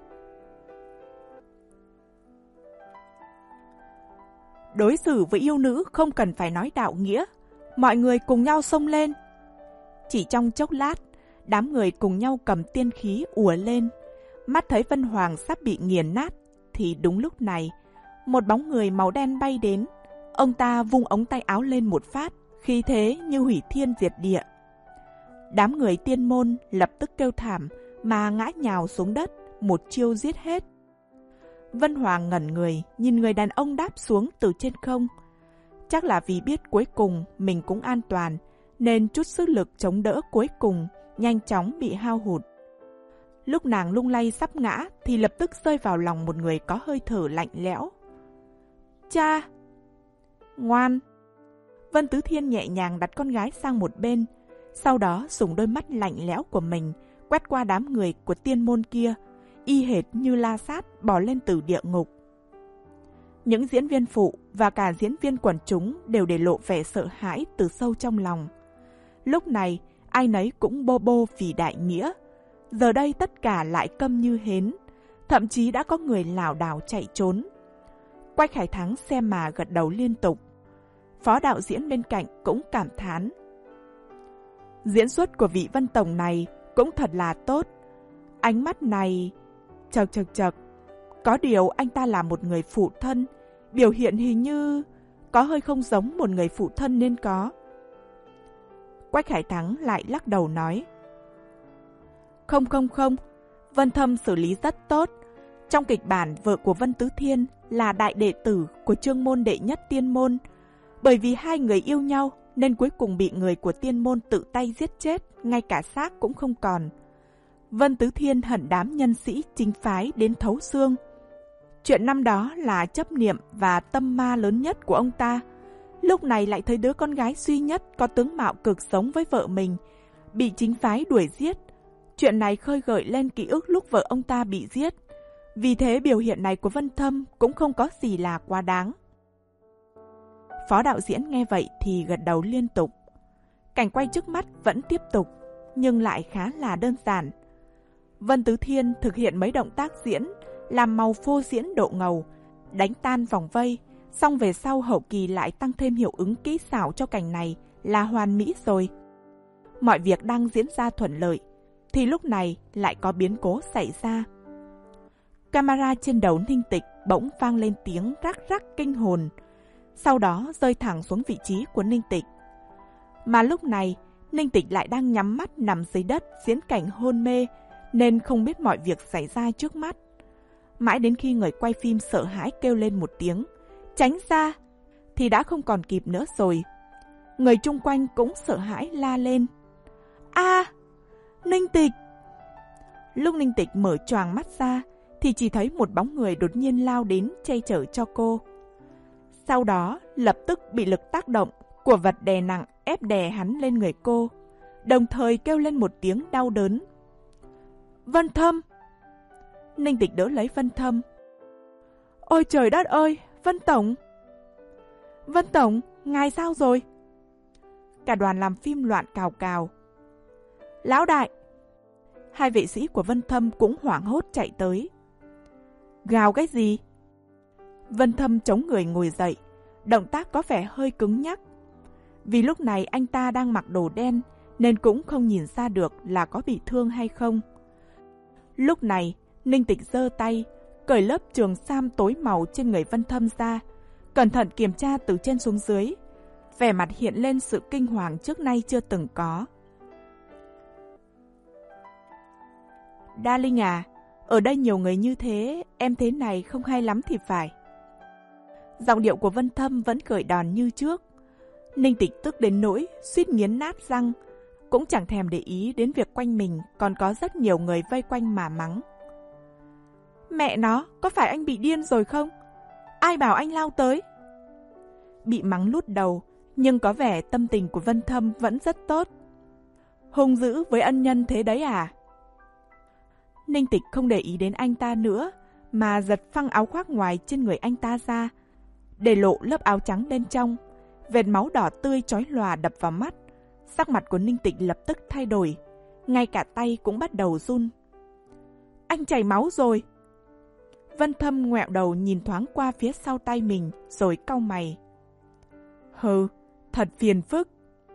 Đối xử với yêu nữ không cần phải nói đạo nghĩa, mọi người cùng nhau xông lên. Chỉ trong chốc lát, đám người cùng nhau cầm tiên khí ùa lên. Mắt thấy Vân Hoàng sắp bị nghiền nát, thì đúng lúc này, một bóng người màu đen bay đến. Ông ta vung ống tay áo lên một phát, khí thế như hủy thiên diệt địa. Đám người tiên môn lập tức kêu thảm mà ngã nhào xuống đất, một chiêu giết hết. Vân Hoàng ngẩn người, nhìn người đàn ông đáp xuống từ trên không. Chắc là vì biết cuối cùng mình cũng an toàn, nên chút sức lực chống đỡ cuối cùng nhanh chóng bị hao hụt. Lúc nàng lung lay sắp ngã thì lập tức rơi vào lòng một người có hơi thở lạnh lẽo. Cha! Ngoan! Vân Tứ Thiên nhẹ nhàng đặt con gái sang một bên, sau đó dùng đôi mắt lạnh lẽo của mình quét qua đám người của tiên môn kia, y hệt như La Sát bỏ lên từ địa ngục. Những diễn viên phụ và cả diễn viên quần chúng đều để lộ vẻ sợ hãi từ sâu trong lòng. Lúc này, ai nấy cũng bô bô vì đại nghĩa. Giờ đây tất cả lại câm như hến, thậm chí đã có người lảo đảo chạy trốn. Quách Khải Thắng xem mà gật đầu liên tục. Phó đạo diễn bên cạnh cũng cảm thán. Diễn xuất của vị Vân Tổng này cũng thật là tốt. Ánh mắt này Chật chật chật. Có điều anh ta là một người phụ thân, biểu hiện hình như có hơi không giống một người phụ thân nên có. Quách Hải Thắng lại lắc đầu nói. Không không không, Vân Thâm xử lý rất tốt. Trong kịch bản, vợ của Vân Tứ Thiên là đại đệ tử của Chương môn đệ nhất Tiên môn. Bởi vì hai người yêu nhau nên cuối cùng bị người của Tiên môn tự tay giết chết, ngay cả xác cũng không còn. Vân Tứ Thiên hận đám nhân sĩ chính phái đến thấu xương. Chuyện năm đó là chấp niệm và tâm ma lớn nhất của ông ta. Lúc này lại thấy đứa con gái duy nhất có tướng mạo cực giống với vợ mình bị chính phái đuổi giết. Chuyện này khơi gợi lên ký ức lúc vợ ông ta bị giết. Vì thế biểu hiện này của Vân Thâm cũng không có gì là quá đáng. Phó đạo diễn nghe vậy thì gật đầu liên tục. Cảnh quay trước mắt vẫn tiếp tục, nhưng lại khá là đơn giản. Vân Tứ Thiên thực hiện mấy động tác diễn, làm màu phô diễn độ ngầu, đánh tan vòng vây, xong về sau hậu kỳ lại tăng thêm hiệu ứng kỹ xảo cho cảnh này là hoàn mỹ rồi. Mọi việc đang diễn ra thuận lợi, thì lúc này lại có biến cố xảy ra. Camera trên đầu Ninh Tịch bỗng vang lên tiếng rắc rắc kinh hồn, sau đó rơi thẳng xuống vị trí của Ninh Tịch. Mà lúc này, Ninh Tịch lại đang nhắm mắt nằm dưới đất diễn cảnh hôn mê, nên không biết mọi việc xảy ra trước mắt. Mãi đến khi người quay phim sợ hãi kêu lên một tiếng, tránh ra, thì đã không còn kịp nữa rồi. Người chung quanh cũng sợ hãi la lên. A, à, Ninh Tịch! Lúc Ninh Tịch mở choàng mắt ra, thì chỉ thấy một bóng người đột nhiên lao đến che chở cho cô. Sau đó, lập tức bị lực tác động của vật đè nặng ép đè hắn lên người cô, đồng thời kêu lên một tiếng đau đớn. Vân Thâm! Ninh Tịch đỡ lấy Vân Thâm. Ôi trời đất ơi, Vân Tổng! Vân Tổng, ngài sao rồi? Cả đoàn làm phim loạn cào cào. Lão đại! Hai vệ sĩ của Vân Thâm cũng hoảng hốt chạy tới. Gào cái gì? Vân Thâm chống người ngồi dậy, động tác có vẻ hơi cứng nhắc. Vì lúc này anh ta đang mặc đồ đen nên cũng không nhìn ra được là có bị thương hay không. Lúc này, Ninh Tịch giơ tay, cởi lớp trường sam tối màu trên người Vân Thâm ra, cẩn thận kiểm tra từ trên xuống dưới. Vẻ mặt hiện lên sự kinh hoàng trước nay chưa từng có. Đa Linh à, ở đây nhiều người như thế, em thế này không hay lắm thì phải. Giọng điệu của Vân Thâm vẫn cởi đòn như trước. Ninh Tịch tức đến nỗi suýt nghiến nát răng, cũng chẳng thèm để ý đến việc quanh mình còn có rất nhiều người vây quanh mà mắng. Mẹ nó, có phải anh bị điên rồi không? Ai bảo anh lao tới? Bị mắng lút đầu, nhưng có vẻ tâm tình của Vân Thâm vẫn rất tốt. Hung dữ với ân nhân thế đấy à? Ninh Tịch không để ý đến anh ta nữa, mà giật phăng áo khoác ngoài trên người anh ta ra, để lộ lớp áo trắng bên trong. Vệt máu đỏ tươi chói lòa đập vào mắt. Sắc mặt của Ninh Tịch lập tức thay đổi, ngay cả tay cũng bắt đầu run. Anh chảy máu rồi! Vân Thâm ngoẹo đầu nhìn thoáng qua phía sau tay mình, rồi cau mày. Hừ, thật phiền phức.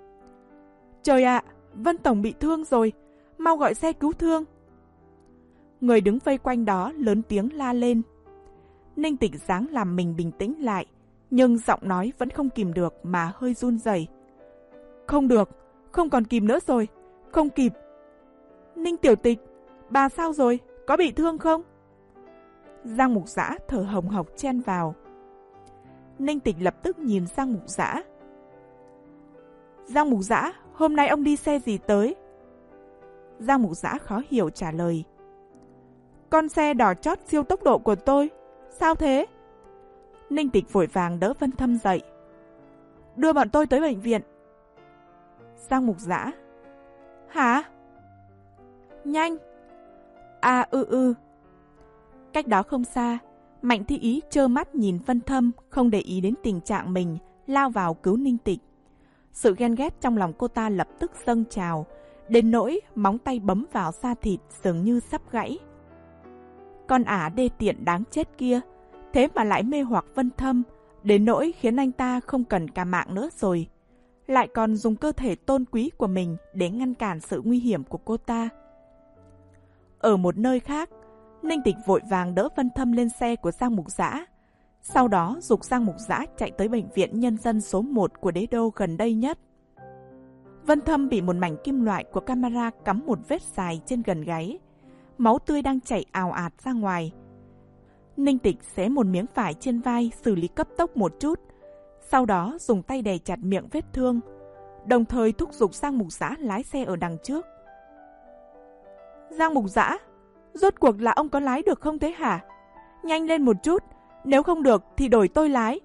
Trời ạ, Vân Tổng bị thương rồi, mau gọi xe cứu thương. Người đứng vây quanh đó lớn tiếng la lên. Ninh Tịch ráng làm mình bình tĩnh lại, nhưng giọng nói vẫn không kìm được mà hơi run rẩy. Không được, không còn kìm nữa rồi, không kịp. Ninh Tiểu Tịch, bà sao rồi, có bị thương không? Giang Mục Dã thở hồng hộc chen vào. Ninh Tịch lập tức nhìn Giang Mục Dã. Giang Mục Dã, hôm nay ông đi xe gì tới? Giang Mục Dã khó hiểu trả lời. Con xe đỏ chót siêu tốc độ của tôi. Sao thế? Ninh Tịch vội vàng đỡ Vân Thâm dậy. Đưa bọn tôi tới bệnh viện. Giang Mục Dã. Hả? Nhanh. À ư ư. Cách đó không xa, Mạnh Thi Ý trơ mắt nhìn Vân Thâm không để ý đến tình trạng mình, lao vào cứu Ninh Tịch. Sự ghen ghét trong lòng cô ta lập tức dâng trào, đến nỗi móng tay bấm vào da thịt dường như sắp gãy. Con ả đê tiện đáng chết kia, thế mà lại mê hoặc Vân Thâm, đến nỗi khiến anh ta không cần cả mạng nữa rồi. Lại còn dùng cơ thể tôn quý của mình để ngăn cản sự nguy hiểm của cô ta. Ở một nơi khác, Ninh Tịch vội vàng đỡ Vân Thâm lên xe của Giang Mục Dã. Sau đó giục Giang Mục Dã chạy tới bệnh viện nhân dân số một của Đế Đô gần đây nhất. Vân Thâm bị một mảnh kim loại của camera cắm một vết dài trên gần gáy. Máu tươi đang chảy ào ạt ra ngoài. Ninh Tịch xé một miếng vải trên vai xử lý cấp tốc một chút. Sau đó dùng tay đè chặt miệng vết thương, đồng thời thúc giục Giang Mục Dã lái xe ở đằng trước. Giang Mục Dã, rốt cuộc là ông có lái được không thế hả? Nhanh lên một chút, nếu không được thì đổi tôi lái.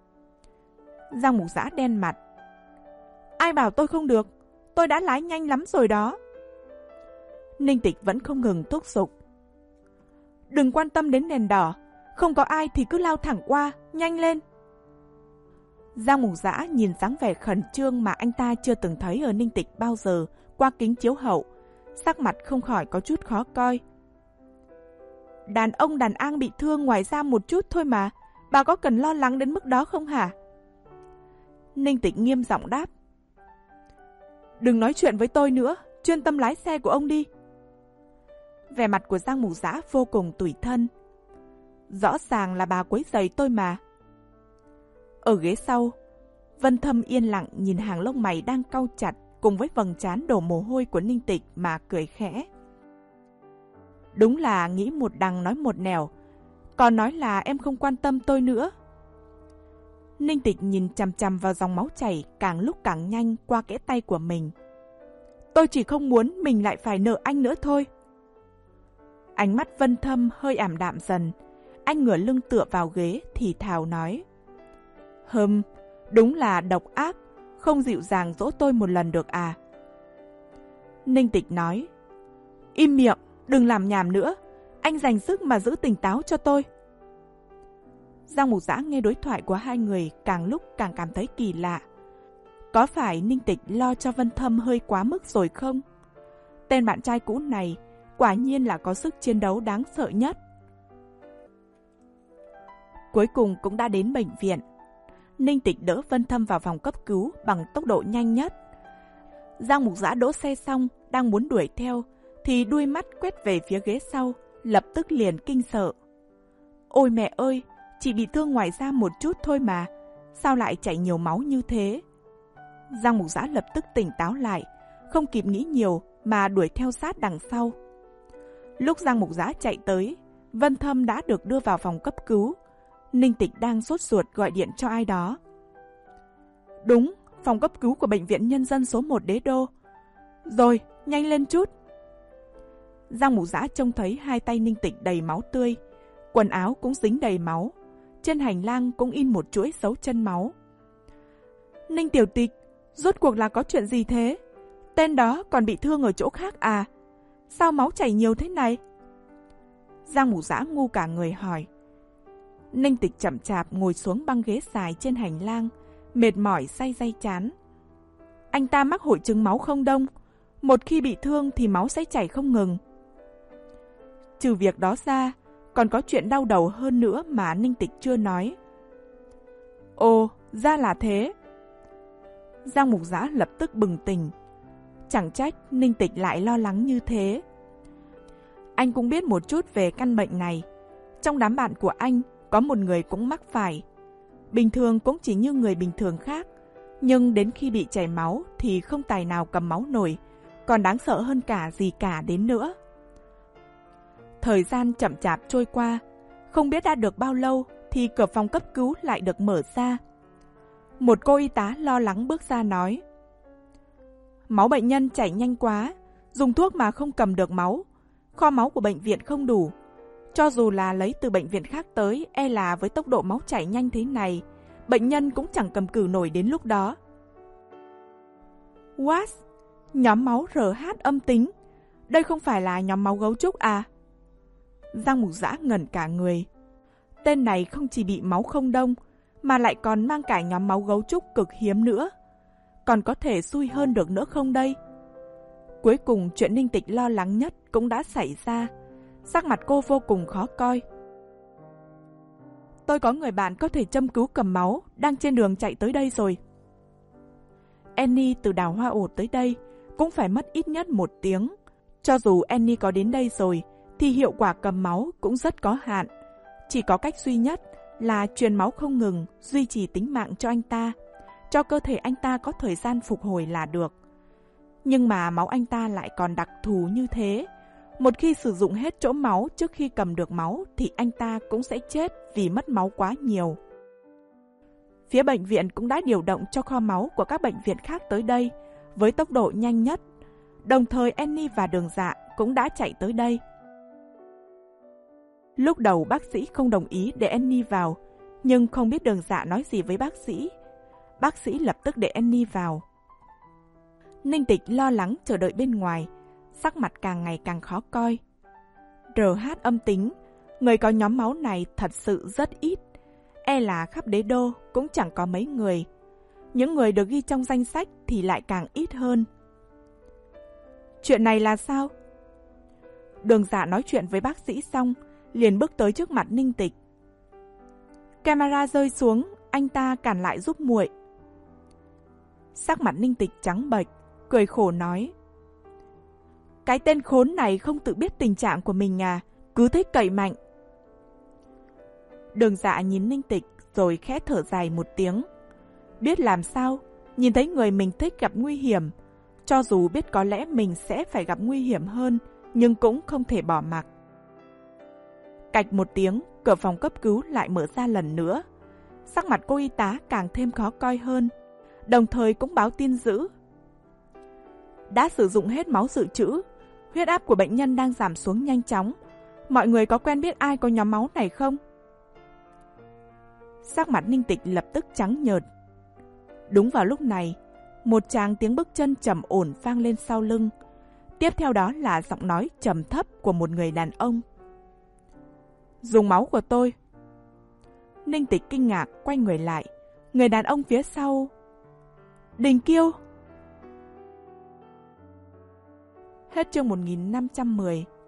Giang Mục Dã đen mặt. Ai bảo tôi không được, tôi đã lái nhanh lắm rồi đó. Ninh Tịch vẫn không ngừng thúc giục. Đừng quan tâm đến đèn đỏ, không có ai thì cứ lao thẳng qua, nhanh lên. Giang Mục Dã nhìn dáng vẻ khẩn trương mà anh ta chưa từng thấy ở Ninh Tịch bao giờ qua kính chiếu hậu, sắc mặt không khỏi có chút khó coi. Đàn ông đàn an bị thương ngoài da một chút thôi mà, bà có cần lo lắng đến mức đó không hả? Ninh Tịch nghiêm giọng đáp. Đừng nói chuyện với tôi nữa, chuyên tâm lái xe của ông đi. Vẻ mặt của Giang Mục Dã vô cùng tủi thân. Rõ ràng là bà quấy rầy tôi mà. Ở ghế sau, Vân Thâm yên lặng nhìn hàng lông mày đang cau chặt cùng với vầng trán đổ mồ hôi của Ninh Tịch mà cười khẽ. Đúng là nghĩ một đằng nói một nẻo, còn nói là em không quan tâm tôi nữa. Ninh Tịch nhìn chằm chằm vào dòng máu chảy càng lúc càng nhanh qua kẽ tay của mình. Tôi chỉ không muốn mình lại phải nợ anh nữa thôi. Ánh mắt Vân Thâm hơi ảm đạm dần. Anh ngửa lưng tựa vào ghế thì thào nói. Hừm, đúng là độc ác, không dịu dàng dỗ tôi một lần được à? Ninh Tịch nói. Im miệng, đừng làm nhảm nữa. Anh dành sức mà giữ tỉnh táo cho tôi. Giang Mục Dã nghe đối thoại của hai người càng lúc càng cảm thấy kỳ lạ. Có phải Ninh Tịch lo cho Vân Thâm hơi quá mức rồi không? Tên bạn trai cũ này quả nhiên là có sức chiến đấu đáng sợ nhất. Cuối cùng cũng đã đến bệnh viện. Ninh Tịch đỡ Vân Thâm vào phòng cấp cứu bằng tốc độ nhanh nhất. Giang Mục Dã đỗ xe xong, đang muốn đuổi theo, thì đuôi mắt quét về phía ghế sau, lập tức liền kinh sợ. Ôi mẹ ơi, chỉ bị thương ngoài da một chút thôi mà, sao lại chảy nhiều máu như thế? Giang Mục Dã lập tức tỉnh táo lại, không kịp nghĩ nhiều mà đuổi theo sát đằng sau. Lúc Giang Mục Dã chạy tới, Vân Thâm đã được đưa vào phòng cấp cứu. Ninh Tịch đang sốt ruột gọi điện cho ai đó. Đúng, phòng cấp cứu của bệnh viện nhân dân số một Đế Đô. Rồi, nhanh lên chút. Giang Mục Dã trông thấy hai tay Ninh Tịch đầy máu tươi, quần áo cũng dính đầy máu, trên hành lang cũng in một chuỗi dấu chân máu. Ninh Tiểu Tịch, rốt cuộc là có chuyện gì thế? Tên đó còn bị thương ở chỗ khác à? Sao máu chảy nhiều thế này? Giang Mục Dã ngu cả người hỏi. Ninh Tịch chậm chạp ngồi xuống băng ghế dài trên hành lang, mệt mỏi day day chán. Anh ta mắc hội chứng máu không đông, một khi bị thương thì máu sẽ chảy không ngừng. Trừ việc đó ra, còn có chuyện đau đầu hơn nữa mà Ninh Tịch chưa nói. Ồ, ra là thế. Giang Mục Dã lập tức bừng tỉnh. Chẳng trách Ninh Tịch lại lo lắng như thế. Anh cũng biết một chút về căn bệnh này. Trong đám bạn của anh có một người cũng mắc phải. Bình thường cũng chỉ như người bình thường khác, nhưng đến khi bị chảy máu thì không tài nào cầm máu nổi, còn đáng sợ hơn cả gì cả đến nữa. Thời gian chậm chạp trôi qua, không biết đã được bao lâu thì cửa phòng cấp cứu lại được mở ra. Một cô y tá lo lắng bước ra nói. Máu bệnh nhân chảy nhanh quá, dùng thuốc mà không cầm được máu. Kho máu của bệnh viện không đủ. Cho dù là lấy từ bệnh viện khác tới, e là với tốc độ máu chảy nhanh thế này, bệnh nhân cũng chẳng cầm cự nổi đến lúc đó. What? Nhóm máu rờ hát âm tính? Đây không phải là nhóm máu gấu trúc à? Giang Mục Dã ngẩn cả người. Tên này không chỉ bị máu không đông, mà lại còn mang cả nhóm máu gấu trúc cực hiếm nữa. Còn có thể xui hơn được nữa không đây? Cuối cùng chuyện Ninh Tịch lo lắng nhất cũng đã xảy ra. Sắc mặt cô vô cùng khó coi. Tôi có người bạn có thể châm cứu cầm máu, đang trên đường chạy tới đây rồi. Annie từ đảo Hoa Ổ tới đây cũng phải mất ít nhất một tiếng. Cho dù Annie có đến đây rồi thì hiệu quả cầm máu cũng rất có hạn. Chỉ có cách duy nhất là truyền máu không ngừng, duy trì tính mạng cho anh ta, cho cơ thể anh ta có thời gian phục hồi là được. Nhưng mà máu anh ta lại còn đặc thù như thế. Một khi sử dụng hết chỗ máu trước khi cầm được máu thì anh ta cũng sẽ chết vì mất máu quá nhiều. Phía bệnh viện cũng đã điều động cho kho máu của các bệnh viện khác tới đây với tốc độ nhanh nhất. Đồng thời Annie và Đường Dạ cũng đã chạy tới đây. Lúc đầu bác sĩ không đồng ý để Annie vào, nhưng không biết Đường Dạ nói gì với bác sĩ. Bác sĩ lập tức để Annie vào. Ninh Tịch lo lắng chờ đợi bên ngoài, sắc mặt càng ngày càng khó coi. rờ hát âm tính, người có nhóm máu này thật sự rất ít. E là khắp đế đô cũng chẳng có mấy người. Những người được ghi trong danh sách thì lại càng ít hơn. Chuyện này là sao? Đường Dạ nói chuyện với bác sĩ xong, liền bước tới trước mặt Ninh Tịch. Camera rơi xuống, anh ta cản lại giúp muội. Sắc mặt Ninh Tịch trắng bệch, cười khổ nói: Cái tên khốn này không tự biết tình trạng của mình à, cứ thích cậy mạnh. Đường Dạ nhìn Ninh Tịch rồi khẽ thở dài một tiếng. Biết làm sao, nhìn thấy người mình thích gặp nguy hiểm, cho dù biết có lẽ mình sẽ phải gặp nguy hiểm hơn, nhưng cũng không thể bỏ mặc. Cạch một tiếng, cửa phòng cấp cứu lại mở ra lần nữa. Sắc mặt cô y tá càng thêm khó coi hơn, đồng thời cũng báo tin dữ. Đã sử dụng hết máu dự trữ, huyết áp của bệnh nhân đang giảm xuống nhanh chóng. Mọi người có quen biết ai có nhóm máu này không? Sắc mặt Ninh Tịch lập tức trắng nhợt. Đúng vào lúc này, một tràng tiếng bước chân trầm ổn vang lên sau lưng. Tiếp theo đó là giọng nói trầm thấp của một người đàn ông. Dùng máu của tôi. Ninh Tịch kinh ngạc quay người lại. Người đàn ông phía sau. Đình Kiêu. Hết chương một nghìn năm trăm mười.